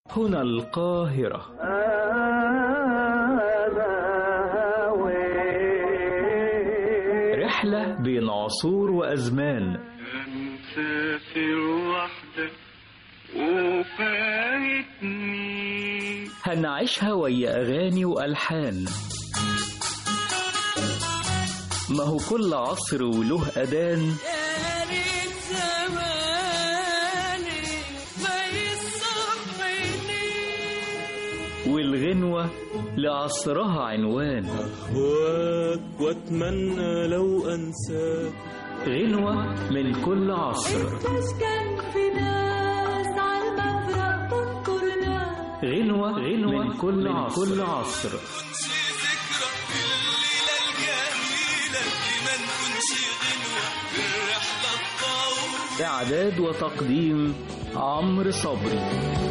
هنا القاهرة. رحلة بين عصور وأزمان، مسافر وحدك وفايتني، هنعيشها ويا أغاني وألحان. ما هو كل عصر وله أذان، والغنوة لعصرها عنوان. أهواك وأتمنى لو أنساك، غنوة من كل عصر، غنوة من كل عصر. إعداد وتقديم عمرو صبري.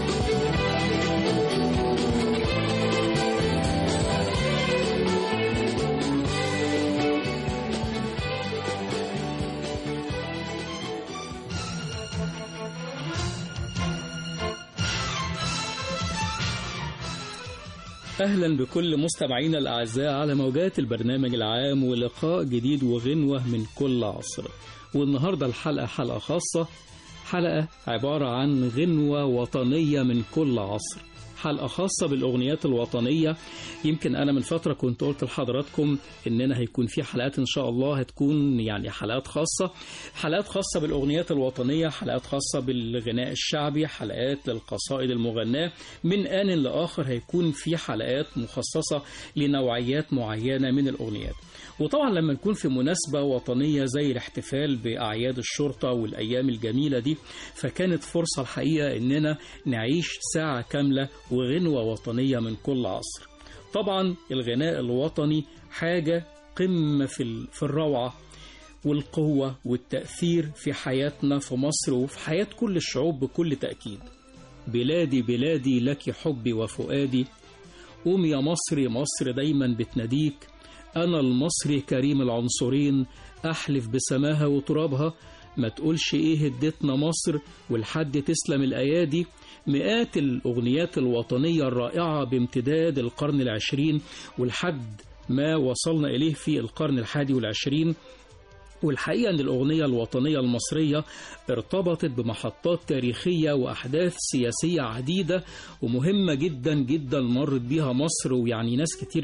أهلا بكل مستمعينا الأعزاء على موجات البرنامج العام، ولقاء جديد وغنوة من كل عصر. والنهاردة الحلقة حلقة خاصة، حلقة عبارة عن غنوة وطنية من كل عصر، حلقة خاصة بالأغنيات الوطنية. يمكن أنا من فترة كنت قلت لحضراتكم إننا هيكون في حلقات إن شاء الله هتكون يعني حلقات خاصة بالأغنيات الوطنية، حلقات خاصة بالغناء الشعبي، حلقات للقصائد المغناة. من آن لآخر هيكون في حلقات مخصصة لنوعيات معينة من الأغنيات. وطبعا لما نكون في مناسبة وطنية زي الاحتفال بأعياد الشرطة والأيام الجميلة دي، فكانت فرصة الحقيقة إننا نعيش ساعة كاملة وغنوة وطنية من كل عصر. طبعا الغناء الوطني حاجة قمة في الروعة والقوة والتأثير في حياتنا في مصر وفي حياة كل الشعوب بكل تأكيد. بلادي بلادي لك حبي وفؤادي، قوم يا مصري مصر دايما بتناديك، أنا المصري كريم العنصرين، أحلف بسماها وترابها، ما تقولش إيه هدتنا مصر والحد تسلم الأيادي. مئات الأغنيات الوطنية الرائعة بامتداد القرن العشرين والحد ما وصلنا إليه في القرن الحادي والعشرين. والحقيقة أن الأغنية الوطنية المصرية ارتبطت بمحطات تاريخية وأحداث سياسية عديدة ومهمة جدا جدا مرت بها مصر. ويعني ناس كتير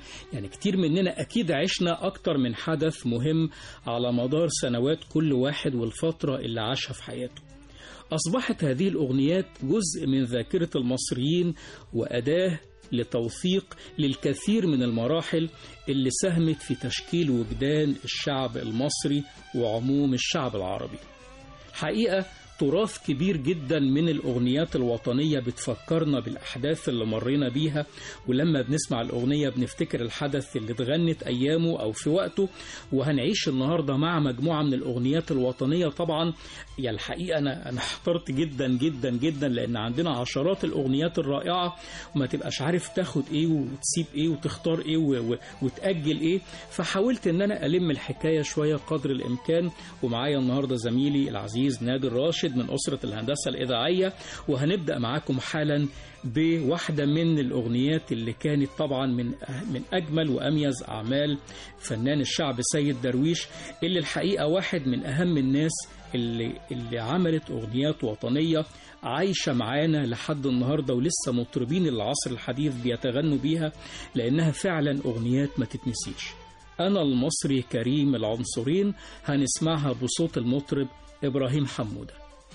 مننا أكيد عشنا أكتر من حدث مهم على مدار سنوات كل واحد والفترة اللي عاشها في حياته. أصبحت هذه الأغنيات جزء من ذاكرة المصريين وأداة لتوثيق للكثير من المراحل اللي ساهمت في تشكيل وجدان الشعب المصري وعموم الشعب العربي. حقيقة تراث كبير جدا من الأغنيات الوطنية بتفكرنا بالأحداث اللي مرينا بيها، ولما بنسمع الأغنية بنفتكر الحدث اللي اتغنت أيامه أو في وقته. وهنعيش النهاردة مع مجموعة من الأغنيات الوطنية. طبعا يعني الحقيقة أنا احترت جدا جدا جدا، لأن عندنا عشرات الأغنيات الرائعة وما تبقاش عارف تاخد إيه وتسيب إيه وتختار إيه وتأجل إيه. فحاولت أن أنا ألم الحكاية شوية قدر الإمكان. ومعايا النهاردة زميلي العزيز نادر راشد من أسرة الهندسة الإذاعية، وهنبدأ معاكم حالا بواحدة من الأغنيات اللي كانت طبعا من أجمل وأميز أعمال فنان الشعب سيد درويش، اللي الحقيقة واحد من أهم الناس اللي عملت أغنيات وطنية عايشة معانا لحد النهاردة، ولسه مطربين العصر الحديث بيتغنوا بيها، لأنها فعلا أغنيات ما تتنسيش. أنا المصري كريم العنصرين، هنسمعها بصوت المطرب إبراهيم حمودة.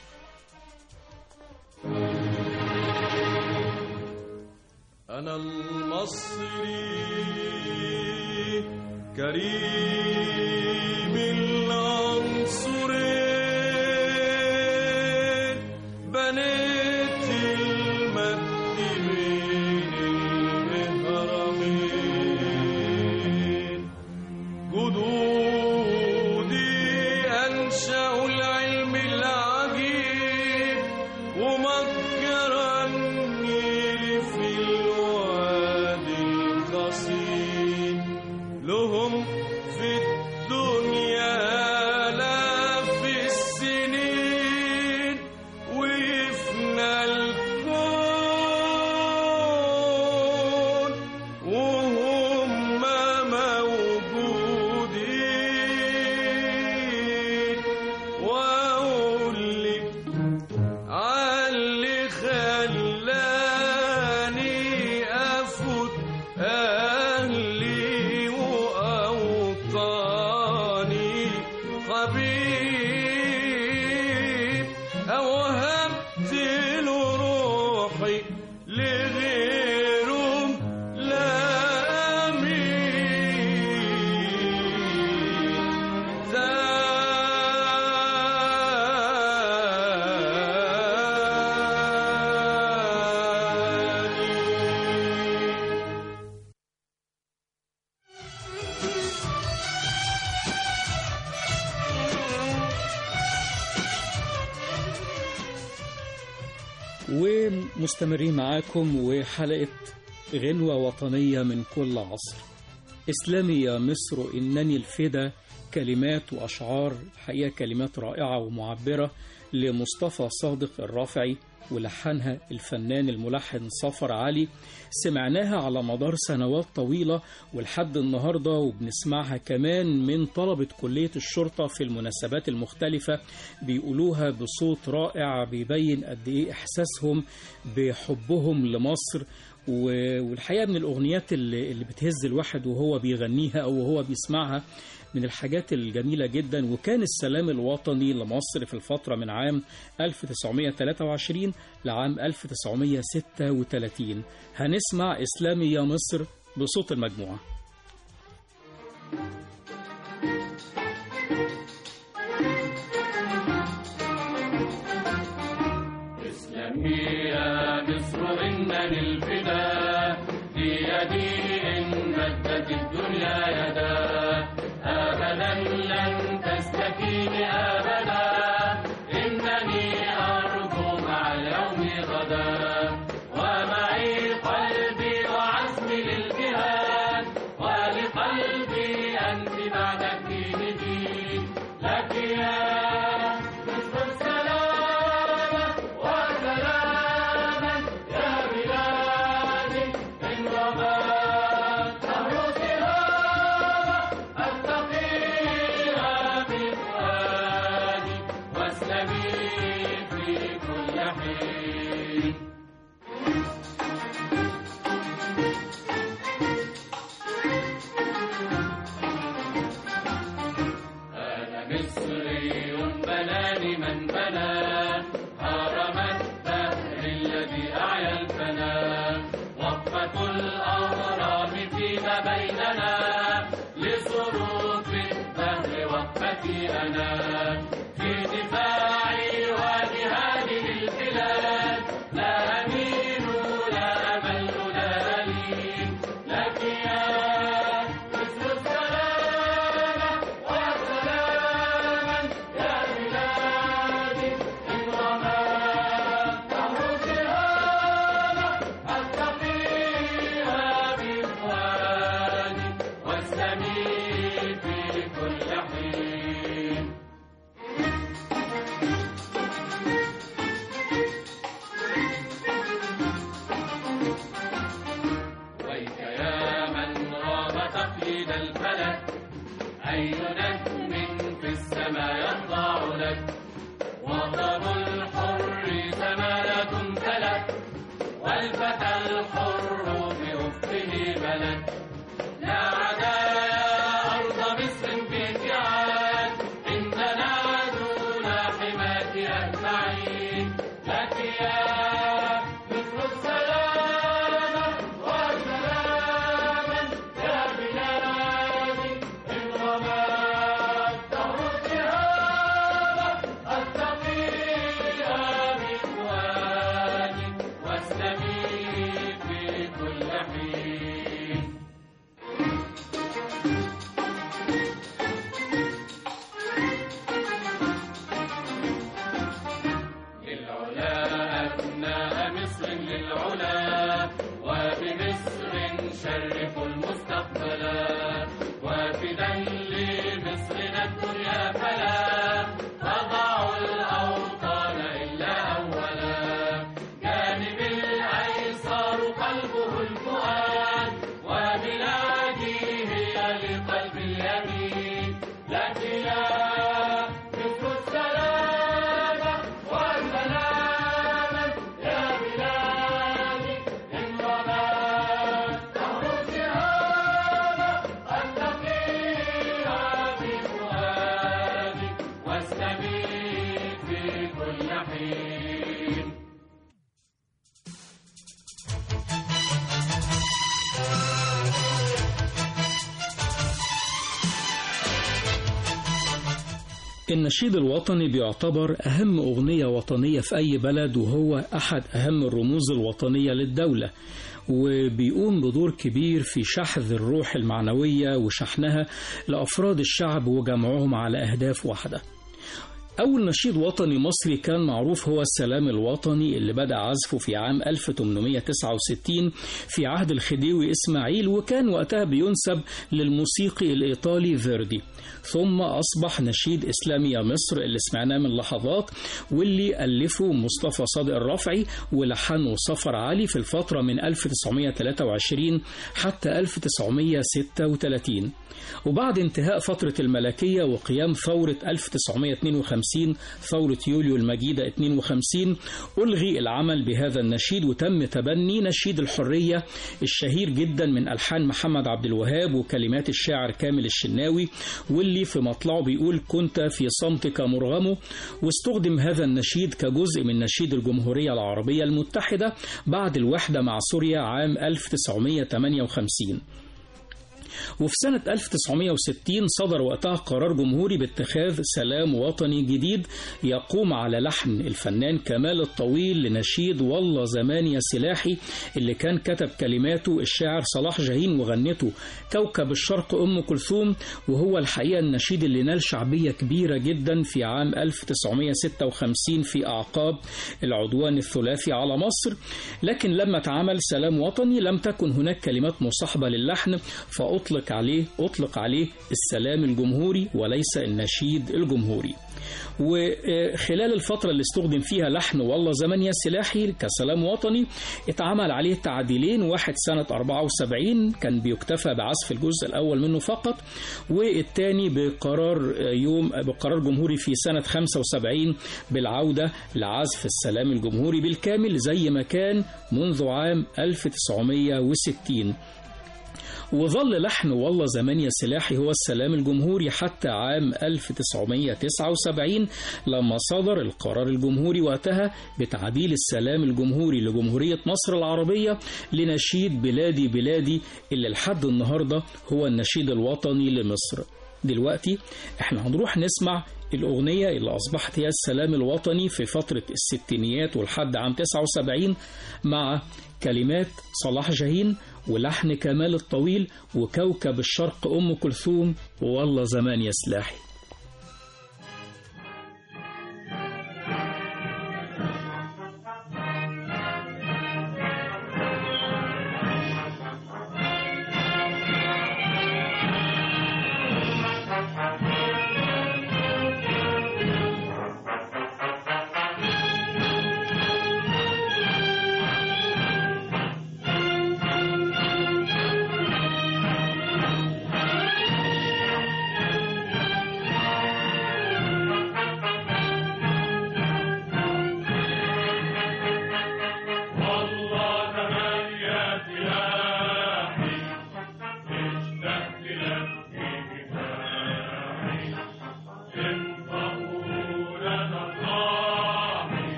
أنا المصري كريم العنصرين، بنيت المجد بين المهرمين، جدودي أنشأوا العلم العجيب ومكرني في الوادي القصيم، لهم في الدنيا آلاف خلاني أفوت أهلي وأوطاني حبيب أوهبت له روحي لغيرهم لا ومستمرين معاكم وحلقة غنوة وطنية من كل عصر. إسلامي يا مصر إنني الفدا، كلمات وأشعار الحقيقة كلمات رائعة ومعبرة لمصطفى صادق الرافعي، ولحنها الفنان الملحن صفر علي. سمعناها على مدار سنوات طويلة ولحد النهاردة، وبنسمعها كمان من طلبة كلية الشرطة في المناسبات المختلفة، بيقولوها بصوت رائع بيبين قد إيه إحساسهم بحبهم لمصر. والحقيقة من الأغنيات اللي بتهز الواحد وهو بيغنيها أو وهو بيسمعها، من الحاجات الجميلة جدا. وكان السلام الوطني لمصر في الفترة من عام 1923 لعام 1936. هنسمع إسلامي يا مصر بصوت المجموعة. إسلامي يا مصر إنني الفدا، بيدي إن مدت الدنيا يدا، أبدا لن تستكين أبدا، إنني أرجو مع اليوم غدا، ومعي قلبي وعزمي للجهاد، ولقلبي أنت بعد الدين دين، لك يا مصر السلامة وسلاما يا بلادي، إن رمت نهر سهامة أتقيها بفؤادي، واسلمي في كل حين. أنا مصري بناني من بنى هرم الدهر الذي أعيا الفنا، وقفة الأهرام فيما بيننا، لصروف الدهر وقفتي أنا، في دفاعي وجهادي للبلاد، لا أمين لا أمل لا ألين، لك يا مصر السلامة وسلاما يا بلادي، إن رمت نهر سهامة أتقيها بفؤادي، واسلمي في كل حين. ويك يا من رام تقليد الفلك، أي نجم في السماء يخضع لك، وطن الحر زمالة فلك، والفتى الحر بأفقه ملك، لا عدا أرض مصر باتعاد، إننا دون حماك أجمعين، لك يا مصر السلامة وسلاما يا بلادي، إن رمت نهر سهامة أتقيها بفؤادي، واسلمي في كل حين. للعلا أبناء مصر للعلا، وبمصر شرفوا المستقبلا، وفدا لمصرنا الدنيا فلا، تضع الأوطان إلا أولا، جانب الأيسر قلبه الفؤاد، وبلادي هي لقلب اليمين، لك يا مصر السلامة وسلاما يا بلادي، النشيد الوطني بيعتبر أهم أغنية وطنية في أي بلد، وهو أحد أهم الرموز الوطنية للدولة، وبيقوم بدور كبير في شحذ الروح المعنوية وشحنها لأفراد الشعب وجمعهم على أهداف واحدة. أول نشيد وطني مصري كان معروف هو السلام الوطني، اللي بدأ عزفه في عام 1869 في عهد الخديوي إسماعيل، وكان وقتها بينسب للموسيقي الإيطالي فيردي. ثم أصبح نشيد إسلامي يا مصر اللي سمعناه من لحظات، واللي ألفه مصطفى صادق الرافعي ولحنه صفر علي في الفترة من 1923 حتى 1936. وبعد انتهاء فترة الملكية وقيام ثورة 1952 ثورة يوليو المجيدة 52 ألغي العمل بهذا النشيد، وتم تبني نشيد الحرية الشهير جدا من ألحان محمد عبد الوهاب وكلمات الشاعر كامل الشناوي، واللي في مطلعه بيقول كنت في صمتك مرغم. واستخدم هذا النشيد كجزء من نشيد الجمهورية العربية المتحدة بعد الوحدة مع سوريا عام 1958. وفي سنة 1960 صدر وقتها قرار جمهوري باتخاذ سلام وطني جديد يقوم على لحن الفنان كمال الطويل لنشيد والله زمان يا سلاحي، اللي كان كتب كلماته الشاعر صلاح جاهين وغنته كوكب الشرق أم كلثوم. وهو الحقيقة النشيد اللي نال شعبية كبيرة جدا في عام 1956 في أعقاب العدوان الثلاثي على مصر. لكن لما اتعمل سلام وطني لم تكن هناك كلمات مصاحبة للحن، أطلق عليه السلام الجمهوري وليس النشيد الجمهوري. وخلال الفترة اللي استخدم فيها لحن والله زمان يا سلاحي كسلام وطني اتعمل عليه تعديلين، واحد سنة 74 كان بيكتفى بعزف الجزء الأول منه فقط، والتاني بقرار جمهوري في سنة 75 بالعودة لعزف السلام الجمهوري بالكامل زي ما كان منذ عام 1960. وظل لحن والله زمان يا سلاحي هو السلام الجمهوري حتى عام 1979 لما صدر القرار الجمهوري وقتها بتعديل السلام الجمهوري لجمهورية مصر العربية لنشيد بلادي بلادي، اللي لحد النهاردة هو النشيد الوطني لمصر. دلوقتي احنا هنروح نسمع الأغنية اللي أصبحت هي السلام الوطني في فترة الستينيات ولحد عام 79 مع كلمات صلاح جاهين ولحن كمال الطويل وكوكب الشرق أم كلثوم والله زمان يا سلاحي.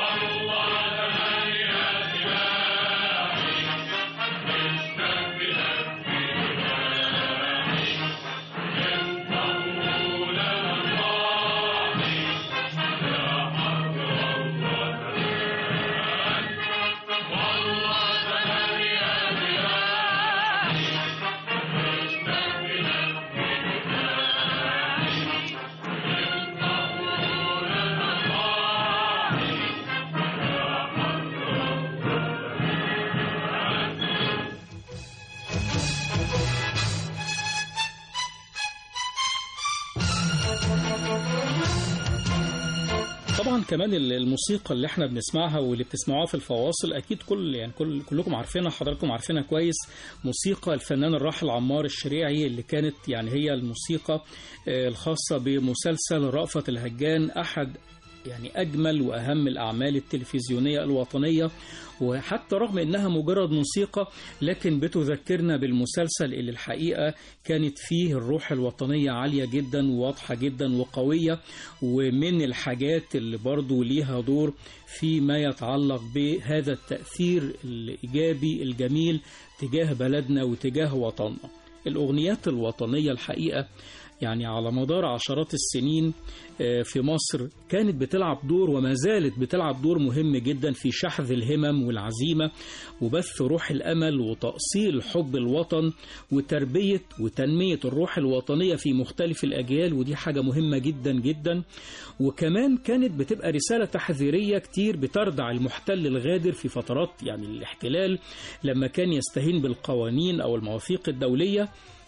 طبعا كمان الموسيقى اللي احنا بنسمعها واللي بتسمعوها في الفواصل اكيد كلكم عارفينها، حضراتكم عارفينها كويس. موسيقى الفنان الراحل عمار الشريعي اللي كانت هي الموسيقى الخاصة بمسلسل رأفت الهجان، احد أجمل وأهم الأعمال التلفزيونية الوطنية. وحتى رغم أنها مجرد موسيقى لكن بتذكرنا بالمسلسل اللي الحقيقة كانت فيه الروح الوطنية عالية جدا وواضحة جدا وقوية، ومن الحاجات اللي برضو ليها دور فيما يتعلق بهذا التأثير الإيجابي الجميل تجاه بلدنا وتجاه وطننا. الأغنيات الوطنية الحقيقة على مدار عشرات السنين في مصر كانت بتلعب دور وما زالت بتلعب دور مهم جدا في شحذ الهمم والعزيمة وبث روح الأمل وتأصيل حب الوطن وتربية وتنمية الروح الوطنية في مختلف الأجيال، ودي حاجة مهمة جدا جدا. وكمان كانت بتبقى رسالة تحذيرية كتير بتردع المحتل الغادر في فترات الاحتلال لما كان يستهين بالقوانين أو المواثيق الدولية.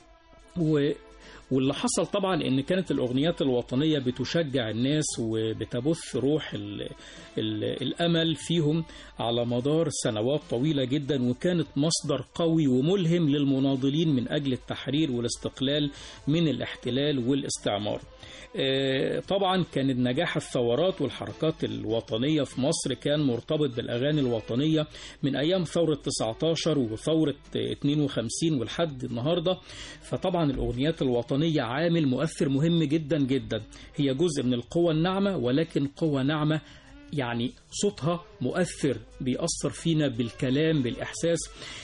واللي حصل طبعا ان كانت الاغنيات الوطنيه بتشجع الناس وبتبث روح الامل فيهم على مدار سنوات طويله جدا، وكانت مصدر قوي وملهم للمناضلين من اجل التحرير والاستقلال من الاحتلال والاستعمار. طبعا كان نجاح الثورات والحركات الوطنية في مصر كان مرتبط بالأغاني الوطنية من أيام ثورة 19 وثورة 52 ولحد النهاردة. فطبعا الأغنيات الوطنية عامل مؤثر مهم جدا جدا، هي جزء من القوى الناعمة، ولكن قوى ناعمة صوتها مؤثر بيأثر فينا بالكلام بالإحساس.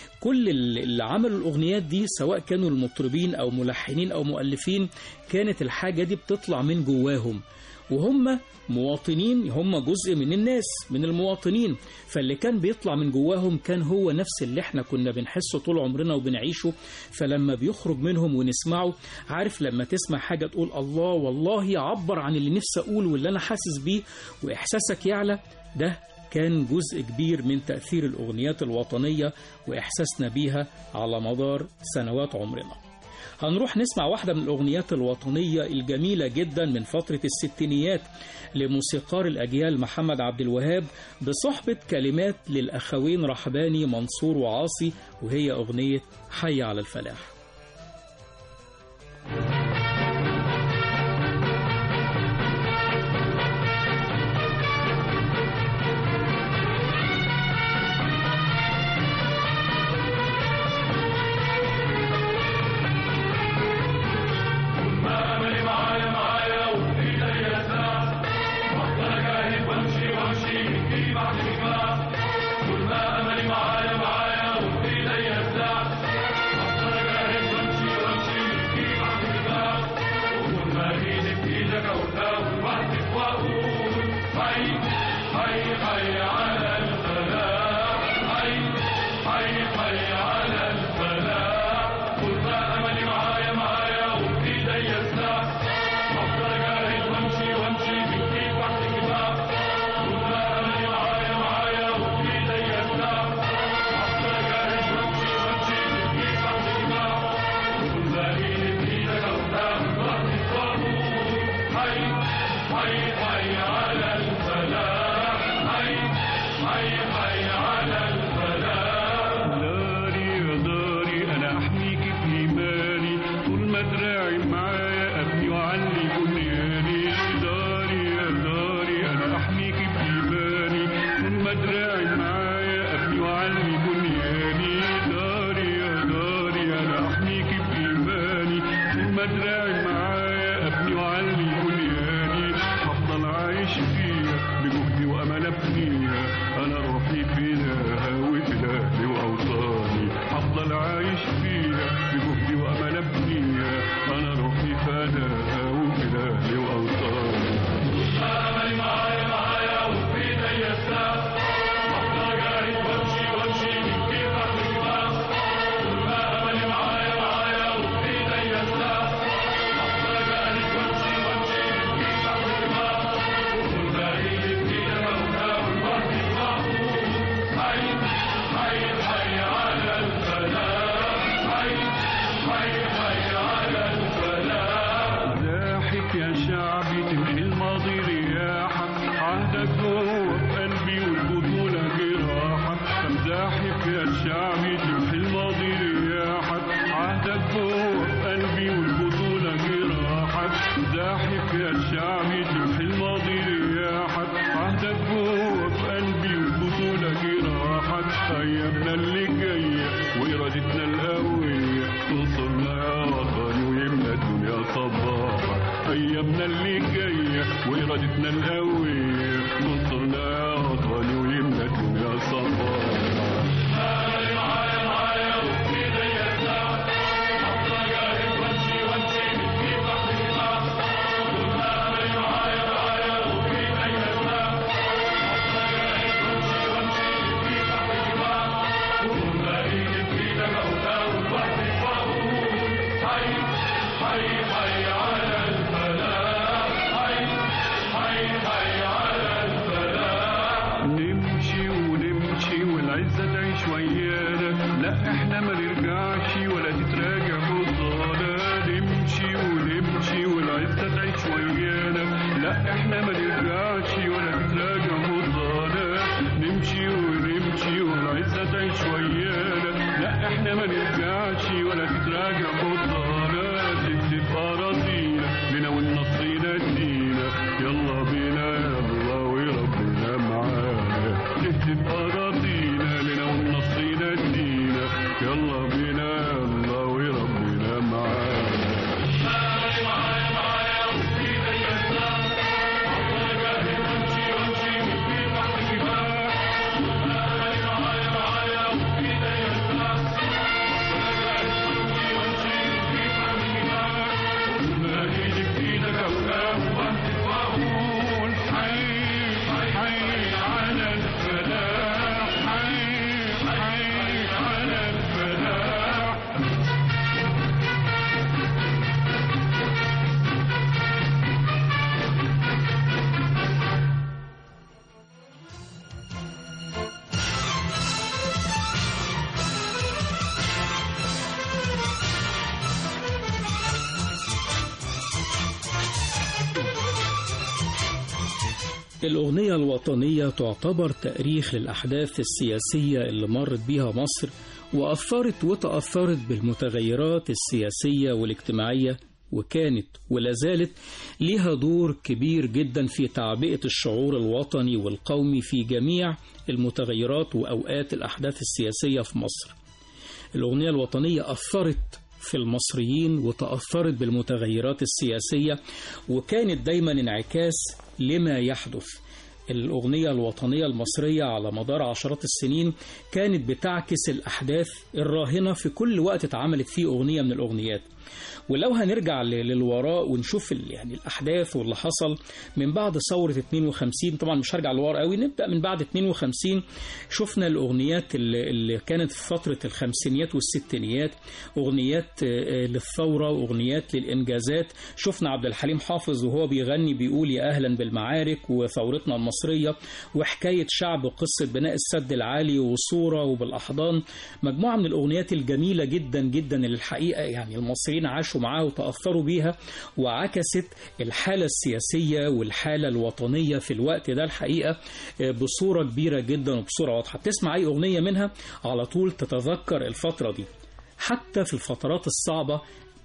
كل اللي عملوا الأغنيات دي سواء كانوا المطربين أو ملحنين أو مؤلفين كانت الحاجة دي بتطلع من جواهم، وهم مواطنين، هم جزء من الناس من المواطنين، فاللي كان بيطلع من جواهم كان هو نفس اللي احنا كنا بنحسه طول عمرنا وبنعيشه. فلما بيخرج منهم ونسمعه، عارف لما تسمع حاجة تقول الله والله يعبر عن اللي نفسي أقول واللي أنا حاسس بيه وإحساسك يعلى، ده كان جزء كبير من تأثير الأغنيات الوطنية وإحساسنا بيها على مدار سنوات عمرنا. هنروح نسمع واحدة من الأغنيات الوطنية الجميلة جدا من فترة الستينيات لموسيقار الأجيال محمد عبد الوهاب بصحبة كلمات للأخوين رحباني منصور وعاصي، وهي أغنية حي على الفلاح. بجهدي وأمل أبني والعزة تعيش ويانا، لا احنا ما نرجعش ولا تتراجع خطانا، نمشي ونمشي والعزة تعيش ويانا، لا احنا ما نرجعش ولا تتراجع خطانا، نمشي ونمشي والعزة تعيش ويانا، لا احنا ما نرجعش ولا تتراجع خطانا، تكتب أراضينا لنا والنصر ينادينا، يلا بينا يلا وربنا معانا، تكتب أراضينا لنا والنصر ينادينا، يلا بينا يلا وربنا معانا. الأغنية الوطنية تعتبر تأريخ للأحداث السياسية اللي مرت بيها مصر، وأثرت وتأثرت بالمتغيرات السياسية والاجتماعية، وكانت ولا زالت لها دور كبير جدا في تعبئة الشعور الوطني والقومي في جميع المتغيرات وأوقات الأحداث السياسية في مصر. الأغنية الوطنية أثرت في المصريين وتأثرت بالمتغيرات السياسية، وكانت دايما انعكاس لما يحدث. الأغنية الوطنية المصرية على مدار عشرات السنين كانت بتعكس الأحداث الراهنة في كل وقت اتعملت فيه أغنية من الأغنيات. ولو هنرجع للوراء ونشوف يعني الأحداث واللي حصل من بعد ثورة 52، طبعا مش هرجع لورا قوي، نبدأ من بعد 52. شفنا الأغنيات اللي كانت في فترة الخمسينيات والستينيات، أغنيات للثورة وأغنيات للإنجازات. شفنا عبد الحليم حافظ وهو بيغني بيقول يا أهلا بالمعارك وثورتنا المصرية، وحكاية شعب وقصة بناء السد العالي وصورة وبالأحضان، مجموعة من الأغنيات الجميلة جدا جدا اللي الحقيقة يعني المصريين عاشوا معاها وتأثروا بيها، وعكست الحالة السياسية والحالة الوطنية في الوقت ده الحقيقة بصورة كبيرة جدا وبصورة واضحة. بتسمع أي أغنية منها على طول تتذكر الفترة دي. حتى في الفترات الصعبة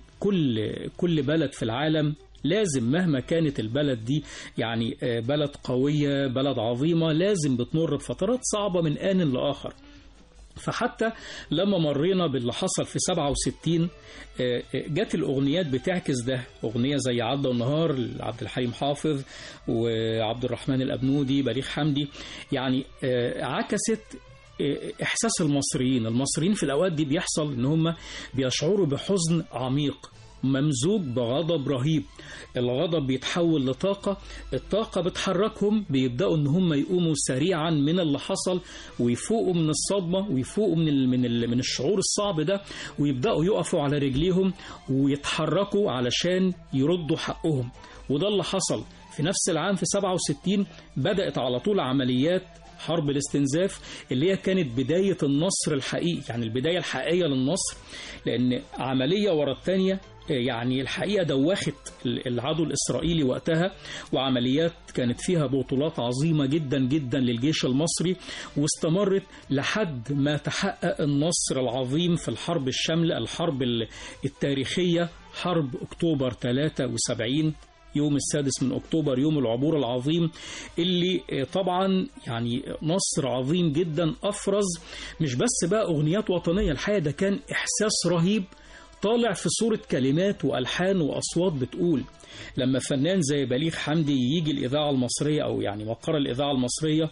كل بلد في العالم لازم مهما كانت البلد دي يعني بلد قوية بلد عظيمة لازم بتمر بفترات صعبة من آن لآخر. فحتى لما مرينا باللي حصل في 67 جت الأغنيات بتعكس ده. أغنية زي عدى النهار لعبد الحليم حافظ وعبد الرحمن الأبنودي بليغ حمدي، يعني عكست إحساس المصريين في الأوقات دي. بيحصل إن هم بيشعروا بحزن عميق ممزوج بغضب رهيب. الغضب بيتحول لطاقة، الطاقة بتحركهم، بيبدأوا ان هم يقوموا سريعا من اللي حصل ويفوقوا من الصدمة ويفوقوا من الشعور الصعب ده، ويبدأوا يقفوا على رجليهم ويتحركوا علشان يردوا حقهم. وده اللي حصل في نفس العام في 67. بدأت على طول عمليات حرب الاستنزاف اللي هي كانت بداية النصر الحقيقي، يعني البداية الحقيقية للنصر، لأن عملية ورا الثانية يعني الحقيقة دوخت العدو الإسرائيلي وقتها، وعمليات كانت فيها بطولات عظيمة جدا جدا للجيش المصري، واستمرت لحد ما تحقق النصر العظيم في الحرب الشاملة، الحرب التاريخية، حرب أكتوبر 73، يوم 6 أكتوبر، يوم العبور العظيم، اللي طبعا يعني نصر عظيم جدا أفرز مش بس بقى أغنيات وطنية. الحقيقة ده كان إحساس رهيب طالع في صورة كلمات وألحان وأصوات بتقول. لما فنان زي بليغ حمدي يجي الإذاعة المصرية أو يعني مقر الإذاعة المصرية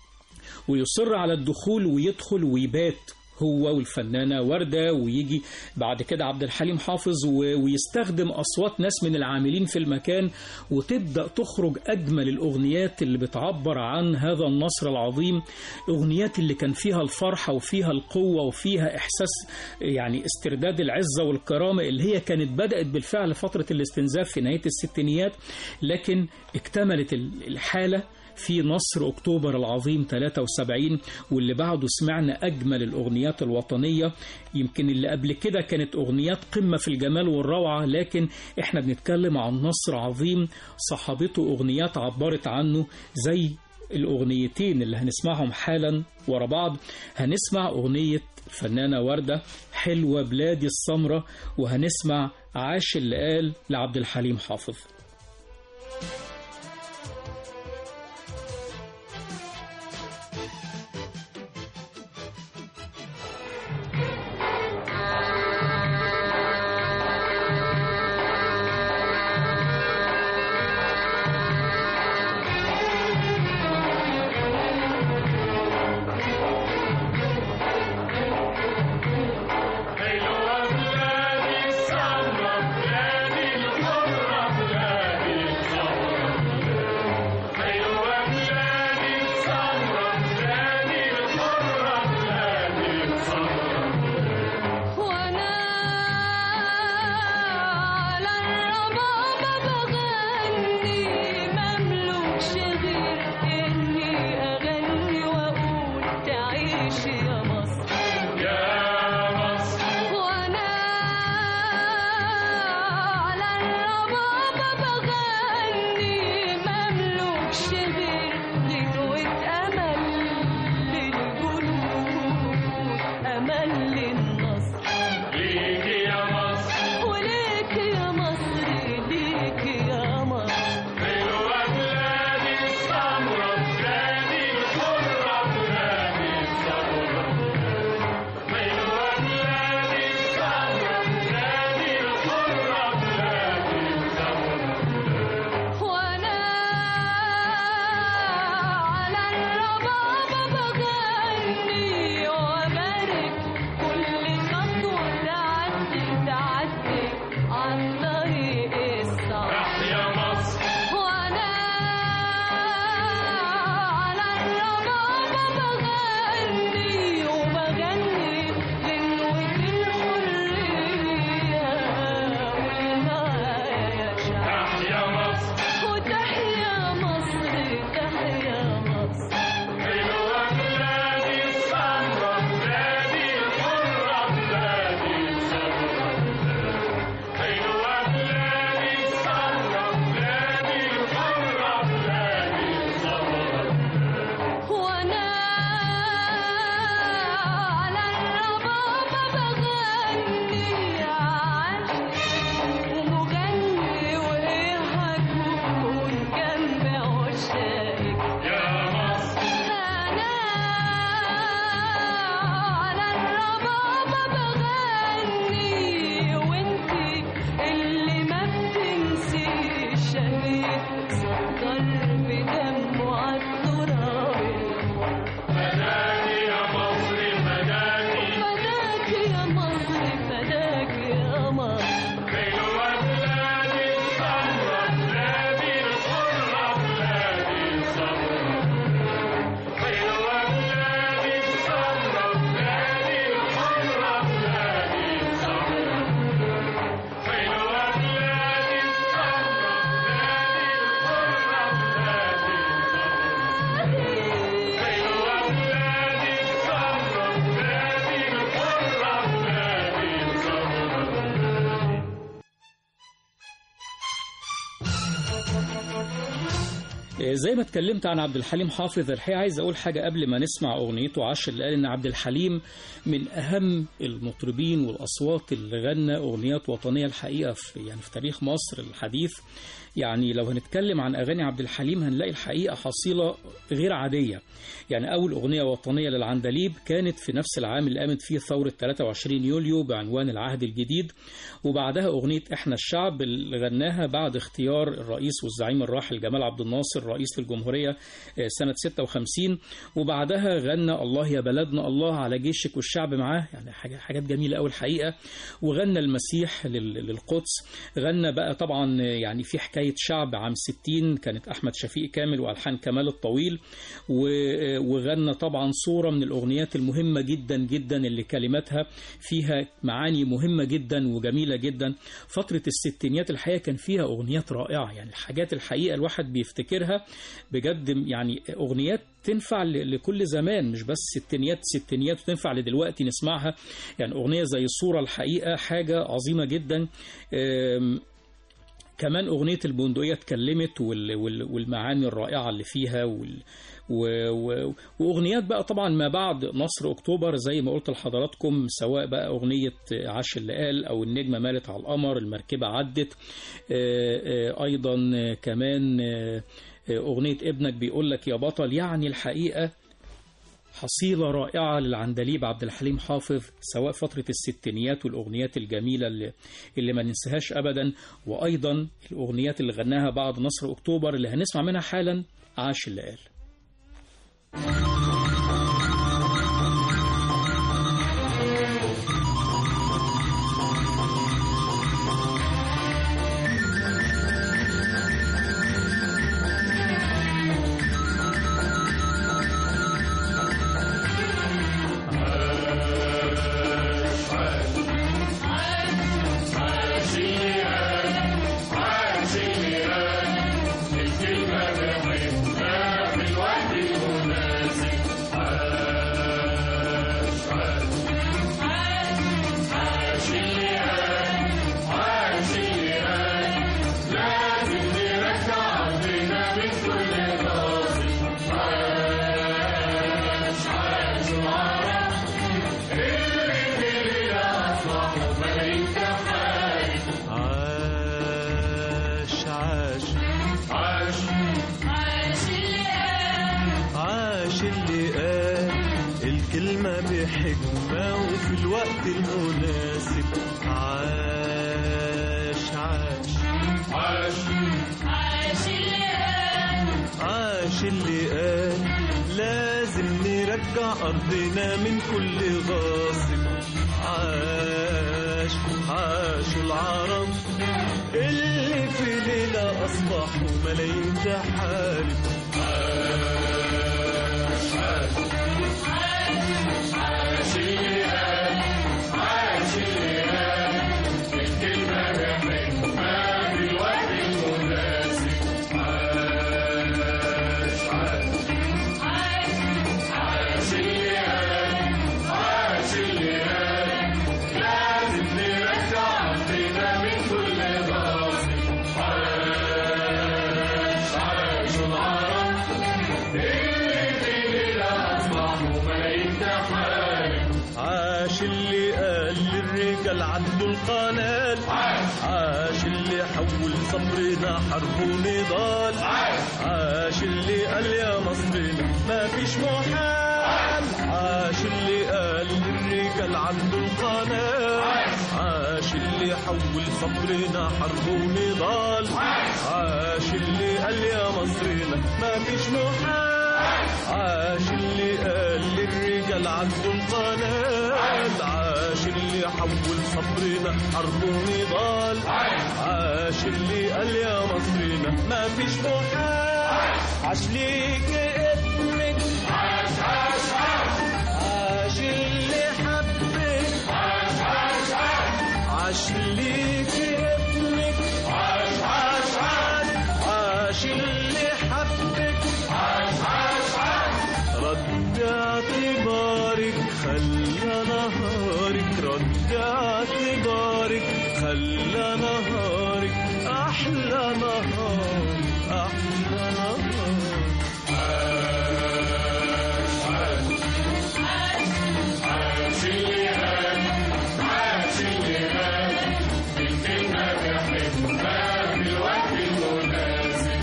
ويصر على الدخول ويدخل ويبات هو والفنانة وردة، ويجي بعد كده عبد الحليم حافظ ويستخدم أصوات ناس من العاملين في المكان، وتبدأ تخرج أجمل الأغنيات اللي بتعبر عن هذا النصر العظيم. أغنيات اللي كان فيها الفرحة وفيها القوة وفيها إحساس يعني استرداد العزة والكرامة، اللي هي كانت بدأت بالفعل فترة الاستنزاف في نهاية الستينيات، لكن اكتملت الحالة في نصر أكتوبر العظيم 73، واللي بعده سمعنا أجمل الأغنيات الوطنية. يمكن اللي قبل كده كانت أغنيات قمة في الجمال والروعة، لكن إحنا بنتكلم عن نصر عظيم صحابته أغنيات عبرت عنه، زي الأغنيتين اللي هنسمعهم حالا ورا بعض. هنسمع أغنية الفنانة وردة حلوة بلادي السمرة، وهنسمع عاش اللي قال لعبد الحليم حافظ. زي ما اتكلمت عن عبد الحليم حافظ، الحقيقة عايز أقول حاجة قبل ما نسمع أغنيته عاش اللي قال إن عبد الحليم من أهم المطربين والأصوات اللي غنى أغنيات وطنية الحقيقة في تاريخ مصر الحديث. يعني لو هنتكلم عن أغاني عبد الحليم هنلاقي الحقيقة حصيلة غير عادية. يعني أول أغنية وطنية للعندليب كانت في نفس العام اللي قامت فيه ثورة 23 يوليو بعنوان العهد الجديد، وبعدها أغنية إحنا الشعب اللي غناها بعد اختيار الرئيس والزعيم الراحل جمال عبد الناصر رئيس للجمهورية سنة 56، وبعدها غنى الله يا بلدنا الله على جيشك والشعب معاه، يعني حاجات جميلة أوي الحقيقة. وغنى المسيح للقدس، غنى بقى طبعا يعني في حكاية حكاية شعب عام 60 كانت أحمد شفيق كامل وألحان كمال الطويل، وغنى طبعا صورة من الأغنيات المهمة جدا جدا اللي كلماتها فيها معاني مهمة جدا وجميلة جدا. فترة الستينيات الحقيقة كان فيها أغنيات رائعة، يعني الحاجات الحقيقة الواحد بيفتكرها بجد، يعني أغنيات تنفع لكل زمان، مش بس ستينيات وتنفع لدلوقتي نسمعها. يعني أغنية زي الصورة الحقيقة حاجة عظيمة جدا. كمان أغنية البندقية اتكلمت والمعاني الرائعة اللي فيها وأغنيات بقى طبعا ما بعد نصر أكتوبر زي ما قلت لحضراتكم، سواء بقى أغنية عاش اللي قال أو النجمة مالت على القمر، المركبة عدت، أيضا كمان أغنية ابنك بيقول لك يا بطل. يعني الحقيقة حصيلة رائعة للعندليب عبد الحليم حافظ، سواء فترة الستينيات والأغنيات الجميلة اللي ما ننساهاش أبدا، وأيضا الأغنيات اللي غناها بعد نصر أكتوبر اللي هنسمع منها حالا، عاش اللي قال. بحكمة وفي الوقت المناسب، عاش عاش عاش عاش اللي قال، عاش اللي قال لازم نرجع أرضنا من كل غاصب، عاش عاش العرب اللي في ليلة أصبحوا ملايين تحارب، عاش عاش عاش اللي قال، عاش اللي قال الكلمة بحكمة في الوقت المناسب، عاش عاش عاش اللي قال، عاش اللي قال لازم نرجع أرضنا من كل غاصب، عاش عاش العرب اللي في ليلة أصبحوا ملايين تحارب، عاش اللي قال للرجال عدوا القنال، عاش اللي حول صبرنا حرب ونضال، عاش اللي قال يا مصرنا ما فيش محال، عاش اللي قال للرجال عدوا القنال، عاش اللي حول صبرنا حرب ونضال، عاش اللي قال يا مصرنا ما فيش محال، عاش اللي قال للرجال عدوا القنال، عاش اللي حول صبرنا حرب ونضال، عاش اللي قال يا مصرنا ما فيش محال، عاش ليك ابنك، عاش عاش عاش، عاش اللي حبك، عاش عاش عاش، عاش ليك ابنك، عاش عاش عاش، عاش اللي حبك، عاش عاش عاش، رد اعتبارك خلى نهارك، رد اعتبارك خلى نهارك احلى نهار، احلى نهار، عاش عاش عاش اللي قال، عاش اللي قال الكلمة بحكمة في الوقت المناسب،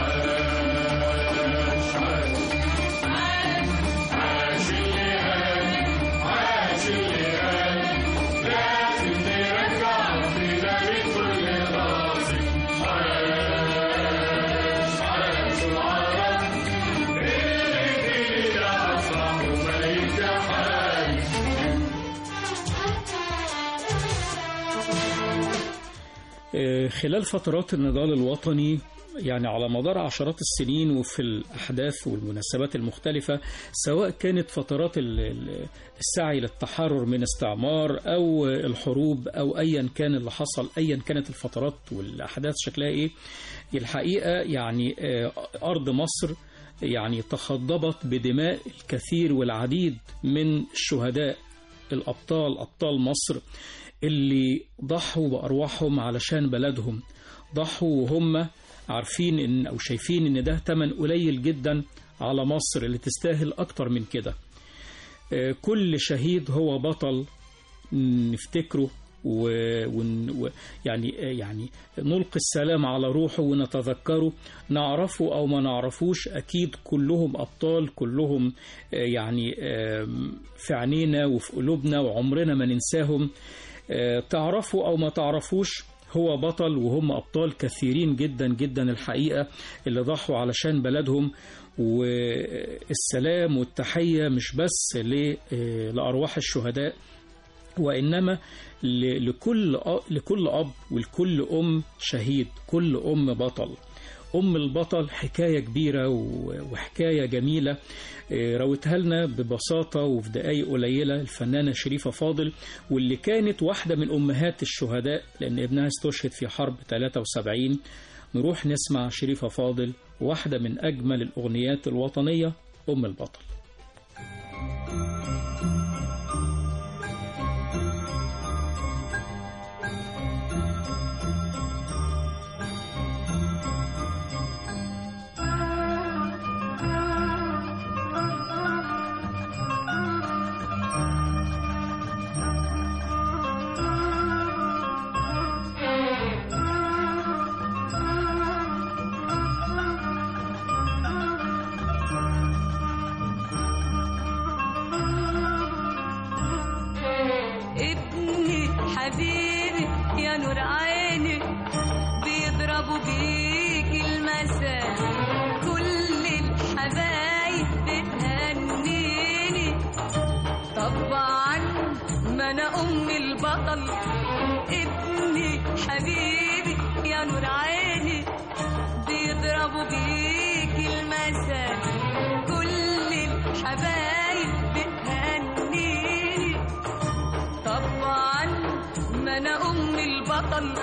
عاش عاش عاش اللي قال، عاش اللي قال لازم نرجع أرضنا من كل خلال فترات النضال الوطني يعني على مدار عشرات السنين وفي الأحداث والمناسبات المختلفة، سواء كانت فترات السعي للتحرر من استعمار أو الحروب أو أيا كان اللي حصل، أيا كانت الفترات والأحداث شكلها إيه، الحقيقة يعني أرض مصر يعني تخضبت بدماء الكثير والعديد من الشهداء الأبطال، أبطال مصر اللي ضحوا بأرواحهم علشان بلدهم، ضحوا وهم عارفين إن أو شايفين إن ده تمن قليل جدا على مصر اللي تستاهل أكتر من كده. كل شهيد هو بطل نفتكره يعني نلقي السلام على روحه ونتذكره، نعرفه أو ما نعرفوش أكيد كلهم أبطال، كلهم يعني في عينينا وفي قلوبنا وعمرنا ما ننساهم. تعرفوا أو ما تعرفوش هو بطل وهم أبطال كثيرين جدا جدا الحقيقة اللي ضحوا علشان بلدهم. والسلام والتحية مش بس لأرواح الشهداء، وإنما لكل أب ولكل أم شهيد، كل أم بطل. أم البطل حكاية كبيرة وحكاية جميلة روتها لنا ببساطة وفي دقايق قليلة الفنانة شريفة فاضل، واللي كانت واحدة من أمهات الشهداء لأن ابنها استشهد في حرب 73. نروح نسمع شريفة فاضل واحدة من أجمل الأغنيات الوطنية، أم البطل. حبيبي يا نور عيني بيضربوا بيك المثل، كل الحبايب بتهنيني طبعا ما انا ام البطل. ابني حبيبي يا نور عيني بيضربوا بيك المثل، كل الحبايب بتهنيني طبعا ما انا ام البطل.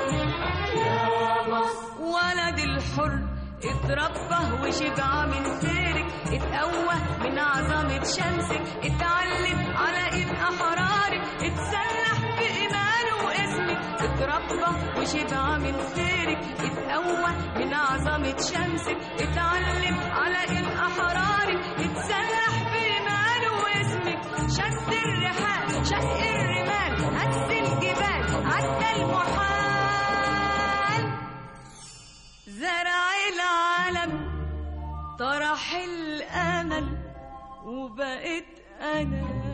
ولد الحر اتربى وشبع من خيرك، اتقوى من عظمة شمسك، اتعلم على ايد احرارك، اتسلح بإيمانه واسمك. اتربى وشبع من خيرك، اتقوى من عظمة شمسك، اتعلم على ايد احرارك، اتسلح بإيمانه واسمك. شد الرحال شق الرمال هز الجبال عدى المحال، زرع العالم طرح الأمل، وبقيت أنا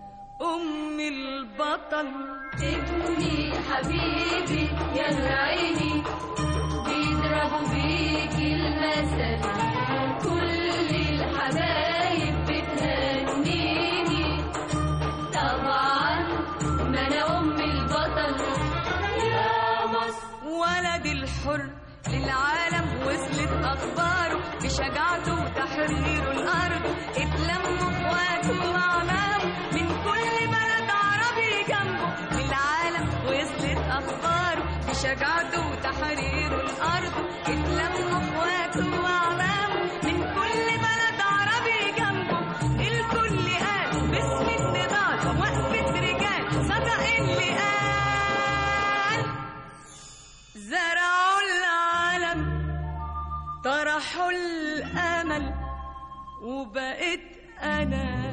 أم البطل. ابني حبيبي يا نور عيني بيضربوا بيك المثل، كل الحبايب بتهنيني طبعا ما أنا أم البطل يا مصر. ولد الحر للعالم وصلت أخباره بشجاعته وتحرير الأرض، اتلموا اخواته وأعمامه من كل بلد عربي جنبه. للعالم وصلت أخباره بشجاعته وتحرير الأرض، اتلموا اخواته وأعمامه من كل بلد عربي جنبه. الكل قال باسم النضال وقفة رجال، صدق اللي قال. زرعوا العالم طرحوا الأمل، وبقيت أنا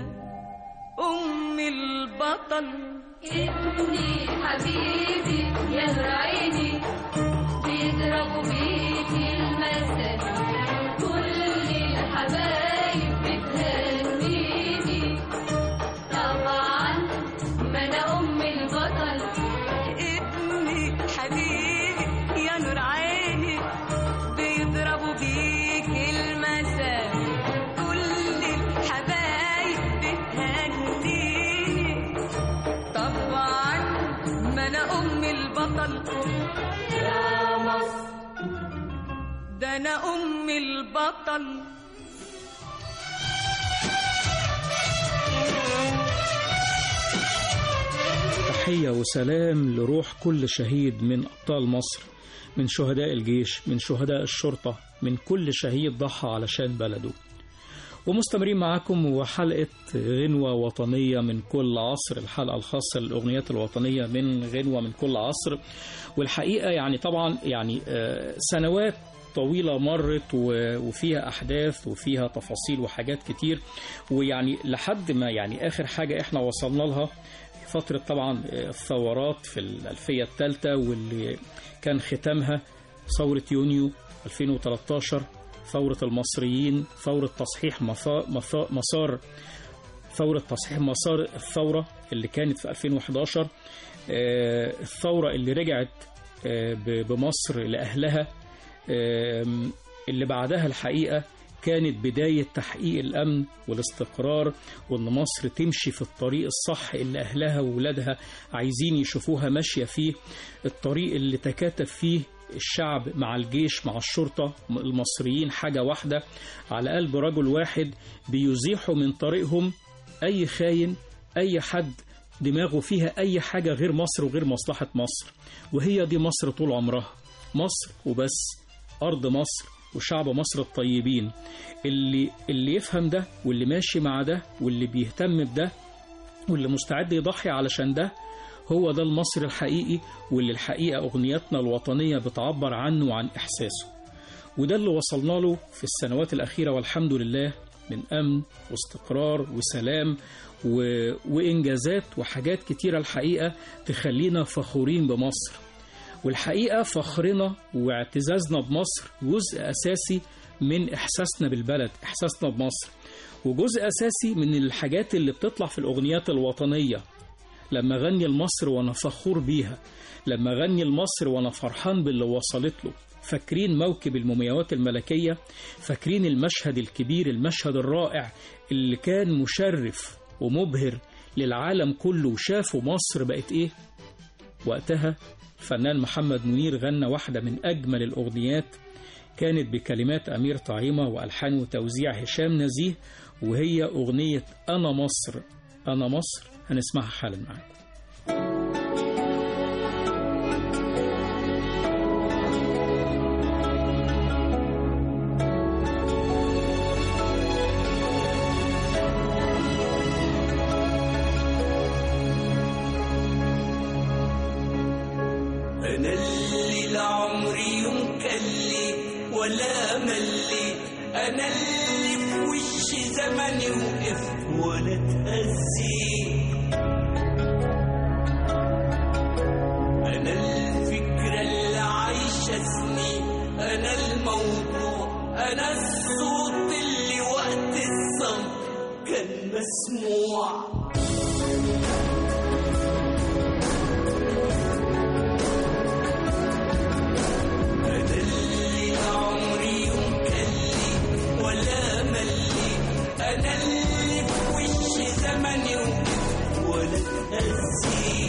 أم البطل. ابني حبيبي يا نور عيني بيضربوا بيك المثل، كل الحبايب بتهنيني طبعا ما أنا أم البطل. ابني حبيبي يا نور عيني بيضربوا بيك المثل، كل الحبايب بتهنيني طبعا ما انا ام البطل. أنا أم البطل. تحية وسلام لروح كل شهيد من أبطال مصر، من شهداء الجيش، من شهداء الشرطة، من كل شهيد ضحى علشان بلده. ومستمرين معاكم وحلقة غنوة وطنية من كل عصر، الحلقة الخاصة للأغنيات الوطنية من غنوة من كل عصر. والحقيقة يعني طبعا يعني سنوات طويلة مرت وفيها أحداث وفيها تفاصيل وحاجات كتير، ويعني لحد ما يعني آخر حاجة إحنا وصلنا لها فترة طبعا الثورات في الألفية الثالثة، واللي كان ختامها ثورة يونيو 2013، ثورة المصريين، ثورة تصحيح مسار ثورة تصحيح مسار الثورة اللي كانت في 2011، الثورة اللي رجعت بمصر لأهلها، اللي بعدها الحقيقة كانت بداية تحقيق الأمن والاستقرار، وأن مصر تمشي في الطريق الصح اللي أهلها وولادها عايزين يشوفوها ماشية فيه، الطريق اللي تكاتف فيه الشعب مع الجيش مع الشرطة المصريين حاجة واحدة على قلب رجل واحد، بيزيحوا من طريقهم أي خاين، أي حد دماغه فيها أي حاجة غير مصر وغير مصلحة مصر. وهي دي مصر طول عمرها، مصر وبس، أرض مصر وشعب مصر الطيبين، اللي يفهم ده واللي ماشي مع ده واللي بيهتم بده واللي مستعد يضحي علشان ده، هو ده المصري الحقيقي، واللي الحقيقة أغنياتنا الوطنية بتعبر عنه وعن إحساسه. وده اللي وصلنا له في السنوات الأخيرة والحمد لله، من أمن واستقرار وسلام وإنجازات وحاجات كتيرة الحقيقة تخلينا فخورين بمصر. والحقيقة فخرنا واعتزازنا بمصر جزء أساسي من إحساسنا بالبلد، إحساسنا بمصر، وجزء أساسي من الحاجات اللي بتطلع في الأغنيات الوطنية. لما غني لمصر وأنا فخور بيها، لما غني لمصر وأنا فرحان باللي وصلت له. فاكرين موكب المومياوات الملكية؟ فاكرين المشهد الكبير، المشهد الرائع اللي كان مشرف ومبهر للعالم كله، وشافوا مصر بقت إيه؟ وقتها الفنان محمد منير غنى واحدة من أجمل الأغنيات، كانت بكلمات أمير طعيمة وألحان وتوزيع هشام نزيه، وهي أغنية أنا مصر أنا مصر. هنسمعها حالا معاكم. أنا اللي لعمري يوم كلي ولا ملي، أنا اللي في وش زمني وقف ولا تأذي، أنا الفكرة اللي عايشة سنين، أنا الموضوع، أنا الصوت اللي وقت الصمت كان مسموع. أنا اللي في وش زمني ولا تأذي،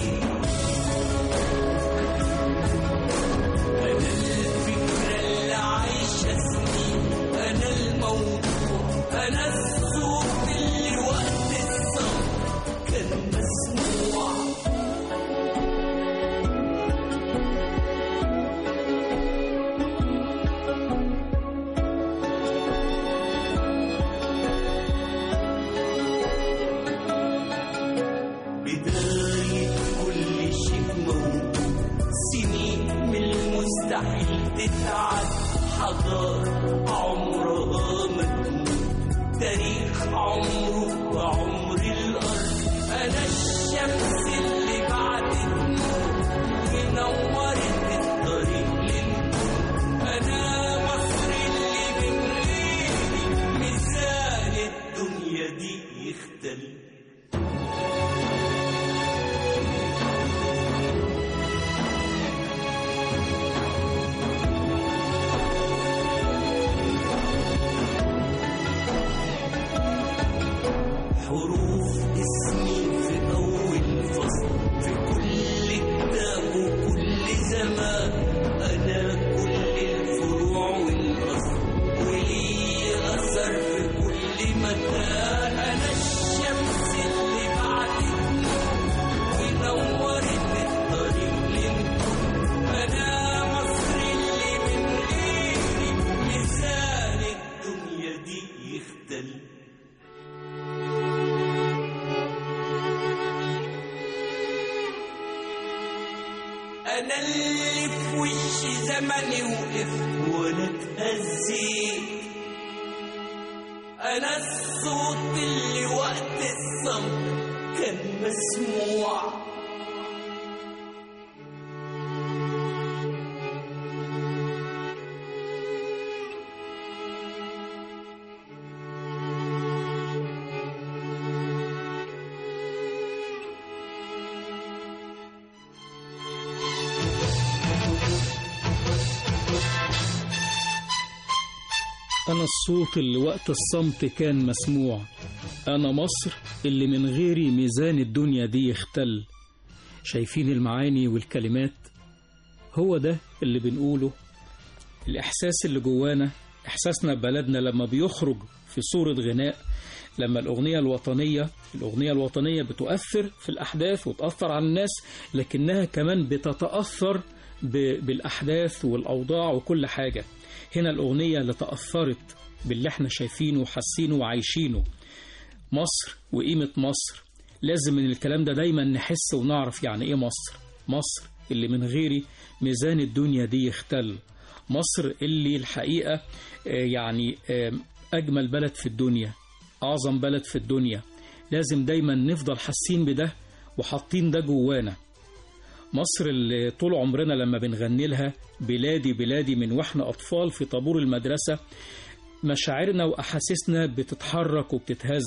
أنا الفكرة اللي عايشة سنين، أنا الموضوع، أنا الصوت اللي وقت الصمت كان مسموع. مستحيل تتعد حضارة عمرها ما تموت، تاريخ عمره وعمر الأرض، أنا الشمس اللي بعدت نور ونورت الطريق للنور، أنا مصر اللي من غيري ميزان الدنيا دي يختلف. حروف اسمي في أول فصل في كل كتاب وكل زمان، أنا كل الفروع والأصل، أنا اللي في وش زمني وقفت ولا اتهزيت، أنا الصوت اللي وقت الصمت كان مسموع. أنا الصوت اللي وقت الصمت كان مسموع، أنا مصر اللي من غيري ميزان الدنيا دي يختل. شايفين المعاني والكلمات؟ هو ده اللي بنقوله، الإحساس اللي جوانا، إحساسنا ببلدنا لما بيخرج في صورة غناء، لما الأغنية الوطنية بتؤثر في الأحداث وتأثر على الناس، لكنها كمان بتتأثر بالأحداث والأوضاع وكل حاجة. هنا الأغنية اللي تأثرت باللي احنا شايفينه وحاسينه وعايشينه. مصر وقيمة مصر، لازم من الكلام ده دايما نحس ونعرف يعني ايه مصر. مصر اللي من غيري ميزان الدنيا دي يختل. مصر اللي الحقيقة يعني أجمل بلد في الدنيا، أعظم بلد في الدنيا. لازم دايما نفضل حاسين بده وحاطين ده جوانا. مصر اللي طول عمرنا لما بنغني لها بلادي بلادي من واحنا أطفال في طابور المدرسة، مشاعرنا وأحاسيسنا بتتحرك وبتتهز.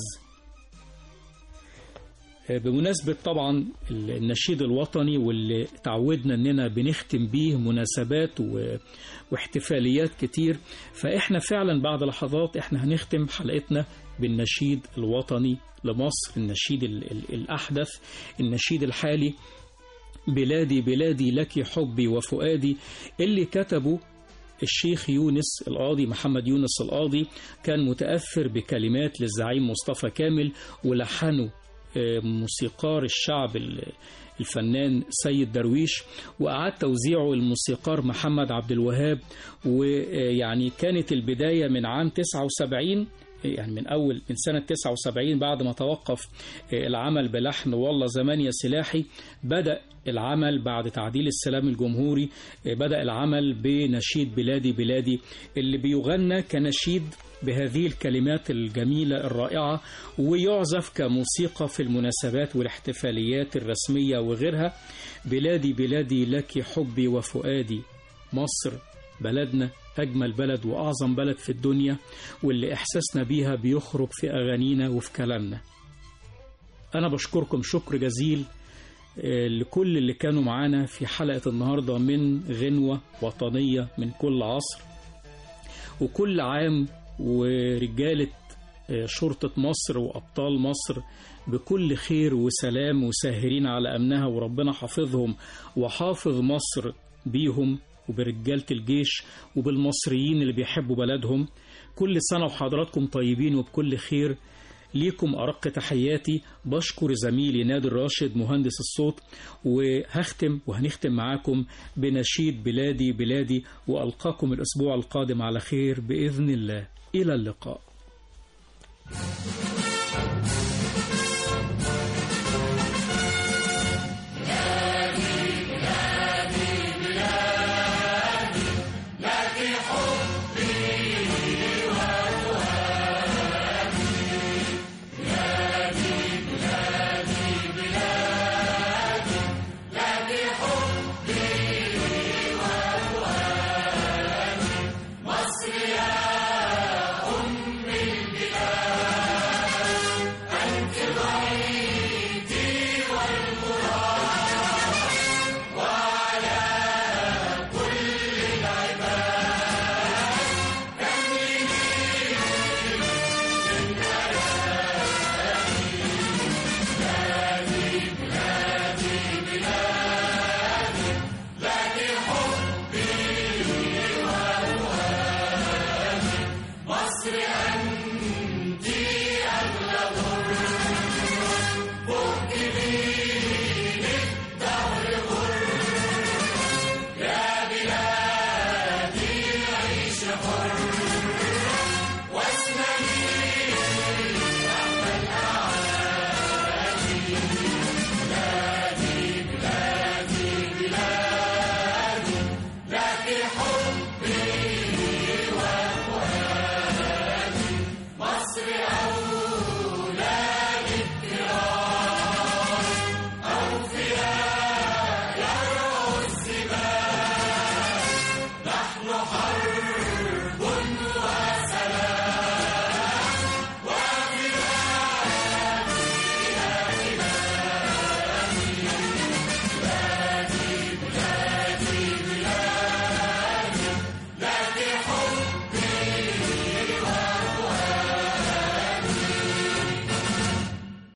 بمناسبة طبعا النشيد الوطني واللي تعودنا أننا بنختم بيه مناسبات واحتفاليات كتير، فإحنا فعلا بعد لحظات إحنا هنختم حلقتنا بالنشيد الوطني لمصر، النشيد الأحدث، النشيد الحالي، بلادي بلادي لك حبي وفؤادي، اللي كتبه الشيخ يونس القاضي، محمد يونس القاضي. كان متأثر بكلمات للزعيم مصطفى كامل، ولحنه موسيقار الشعب الفنان سيد درويش، وأعاد توزيعه الموسيقار محمد عبد الوهاب. ويعني كانت البداية من عام 79، يعني من سنة 79 بعد ما توقف العمل بلحن والله زمان يا سلاحي، بدأ العمل بعد تعديل السلام الجمهوري، بدأ العمل بنشيد بلادي بلادي اللي بيغنى كنشيد بهذه الكلمات الجميلة الرائعة، ويعزف كموسيقى في المناسبات والاحتفاليات الرسمية وغيرها. بلادي بلادي لك حبي وفؤادي، مصر بلدنا أجمل بلد وأعظم بلد في الدنيا، واللي إحساسنا بيها بيخرج في أغانينا وفي كلامنا. أنا بشكركم شكر جزيل لكل اللي كانوا معانا في حلقة النهاردة من غنوة وطنية من كل عصر. وكل عام ورجالة شرطة مصر وأبطال مصر بكل خير وسلام، وساهرين على أمنها، وربنا حافظهم وحافظ مصر بيهم وبرجالة الجيش وبالمصريين اللي بيحبوا بلدهم. كل سنة وحضراتكم طيبين وبكل خير. ليكم أرق تحياتي. بشكر زميلي نادر راشد مهندس الصوت، وهنختم معاكم بنشيد بلادي بلادي، وألقاكم الأسبوع القادم على خير بإذن الله. إلى اللقاء. مصر يا أم البلاد نحن حر